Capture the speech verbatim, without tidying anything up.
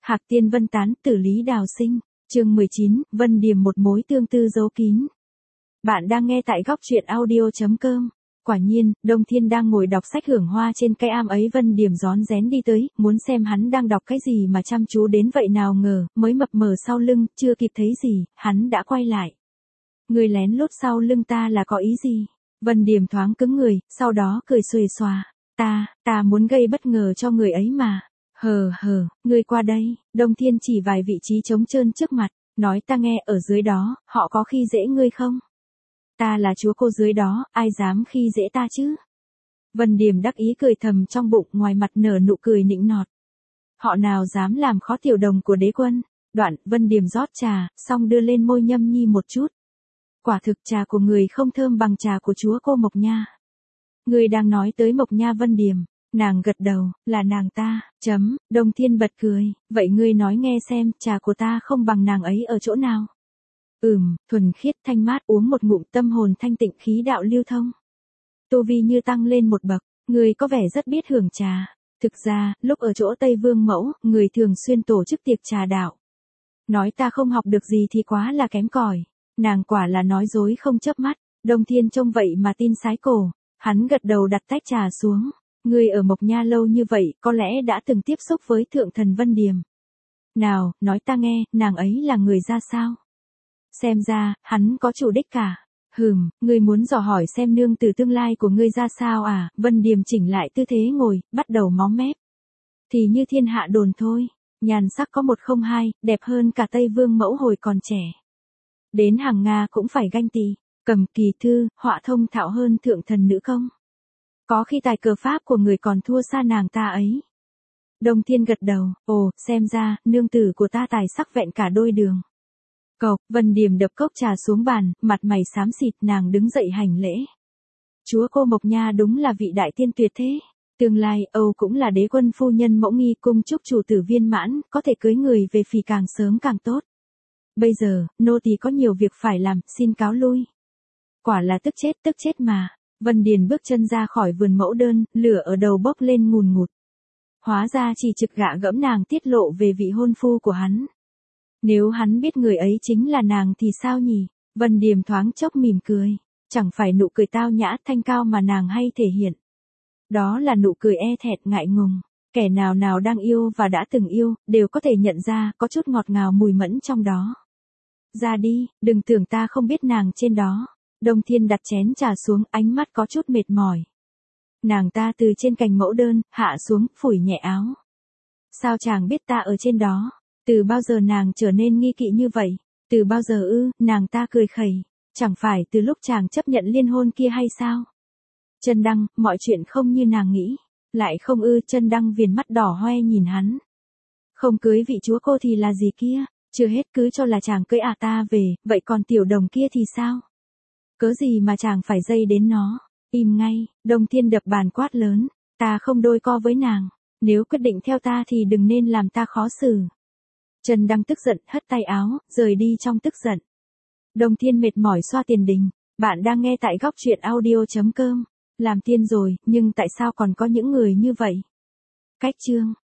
Hạc Tiên Vân tán, Tử Lý Đào Sinh, chương mười chín, Vân Điềm một mối tương tư giấu kín. Bạn đang nghe tại góc truyện audio chấm com. Quả nhiên, Đông Thiên đang ngồi đọc sách hưởng hoa trên cây am ấy, Vân Điềm rón rén đi tới, muốn xem hắn đang đọc cái gì mà chăm chú đến vậy, nào ngờ, mới mập mờ sau lưng, chưa kịp thấy gì, hắn đã quay lại. Người lén lút sau lưng ta là có ý gì? Vân Điềm thoáng cứng người, sau đó cười xuề xòa. Ta, ta muốn gây bất ngờ cho người ấy mà. Hờ hờ, ngươi qua đây. Đông Thiên chỉ vài vị trí trống trơn trước mặt, nói ta nghe, ở dưới đó, họ có khi dễ ngươi không? Ta là chúa cô dưới đó, ai dám khi dễ ta chứ? Vân Điềm đắc ý cười thầm trong bụng, ngoài mặt nở nụ cười nịnh nọt. Họ nào dám làm khó tiểu đồng của đế quân. Đoạn, Vân Điềm rót trà, xong đưa lên môi nhâm nhi một chút. Quả thực trà của người không thơm bằng trà của chúa cô Mộc Nha. Người đang nói tới Mộc Nha? Vân Điềm. Nàng gật đầu, là nàng ta, chấm, Đông Thiên bật cười, vậy ngươi nói nghe xem, trà của ta không bằng nàng ấy ở chỗ nào? Ừm, thuần khiết thanh mát, uống một ngụm tâm hồn thanh tịnh, khí đạo lưu thông. Tu vi như tăng lên một bậc, người có vẻ rất biết hưởng trà. Thực ra, lúc ở chỗ Tây Vương Mẫu, người thường xuyên tổ chức tiệc trà đạo. Nói ta không học được gì thì quá là kém cỏi. Nàng quả là nói dối không chớp mắt. Đông Thiên trông vậy mà tin sái cổ, hắn gật đầu đặt tách trà xuống. Ngươi ở Mộc Nha lâu như vậy, có lẽ đã từng tiếp xúc với thượng thần Vân Điềm. Nào, nói ta nghe, nàng ấy là người ra sao? Xem ra, hắn có chủ đích cả. Hừm, ngươi muốn dò hỏi xem nương tử tương lai của ngươi ra sao à? Vân Điềm chỉnh lại tư thế ngồi, bắt đầu móm mép. Thì như thiên hạ đồn thôi, nhàn sắc có một không hai, đẹp hơn cả Tây Vương Mẫu hồi còn trẻ. Đến hàng Nga cũng phải ganh tị, cầm kỳ thư, họa thông thạo hơn thượng thần nữ công. Có khi tài cờ pháp của người còn thua xa nàng ta ấy. Đông Thiên gật đầu, ồ, xem ra, nương tử của ta tài sắc vẹn cả đôi đường. Cộc, Vân Điềm đập cốc trà xuống bàn, mặt mày xám xịt, nàng đứng dậy hành lễ. Chúa cô Mộc Nha đúng là vị đại tiên tuyệt thế. Tương lai, Âu cũng là đế quân phu nhân mẫu nghi, cung chúc chủ tử viên mãn, có thể cưới người về phì càng sớm càng tốt. Bây giờ, nô tỳ có nhiều việc phải làm, xin cáo lui. Quả là tức chết, tức chết mà. Vân Điền bước chân ra khỏi vườn mẫu đơn, lửa ở đầu bốc lên ngùn ngụt. Hóa ra chỉ trực gạ gẫm nàng tiết lộ về vị hôn phu của hắn. Nếu hắn biết người ấy chính là nàng thì sao nhỉ? Vân Điềm thoáng chốc mỉm cười. Chẳng phải nụ cười tao nhã thanh cao mà nàng hay thể hiện. Đó là nụ cười e thẹn ngại ngùng. Kẻ nào nào đang yêu và đã từng yêu, đều có thể nhận ra có chút ngọt ngào mùi mẫn trong đó. Ra đi, đừng tưởng ta không biết nàng trên đó. Đông Thiên đặt chén trà xuống, ánh mắt có chút mệt mỏi. Nàng ta từ trên cành mẫu đơn, hạ xuống, phủi nhẹ áo. Sao chàng biết ta ở trên đó? Từ bao giờ nàng trở nên nghi kỵ như vậy? Từ bao giờ ư? Nàng ta cười khẩy. Chẳng phải từ lúc chàng chấp nhận liên hôn kia hay sao? Chân Đăng, mọi chuyện không như nàng nghĩ. Lại không ư? Chân Đăng viền mắt đỏ hoe nhìn hắn. Không cưới vị chúa cô thì là gì kia? Chưa hết cứ cho là chàng cưới à ta về, vậy còn tiểu đồng kia thì sao? Cớ gì mà chàng phải dây đến nó? Im ngay, Đông Thiên đập bàn quát lớn. Ta không đôi co với nàng. Nếu quyết định theo ta thì đừng nên làm ta khó xử. Trần Đăng tức giận, hất tay áo, rời đi trong tức giận. Đông Thiên mệt mỏi xoa tiền đình. Bạn đang nghe tại góc truyện audio chấm com. Làm tiên rồi, nhưng tại sao còn có những người như vậy? Cách chương.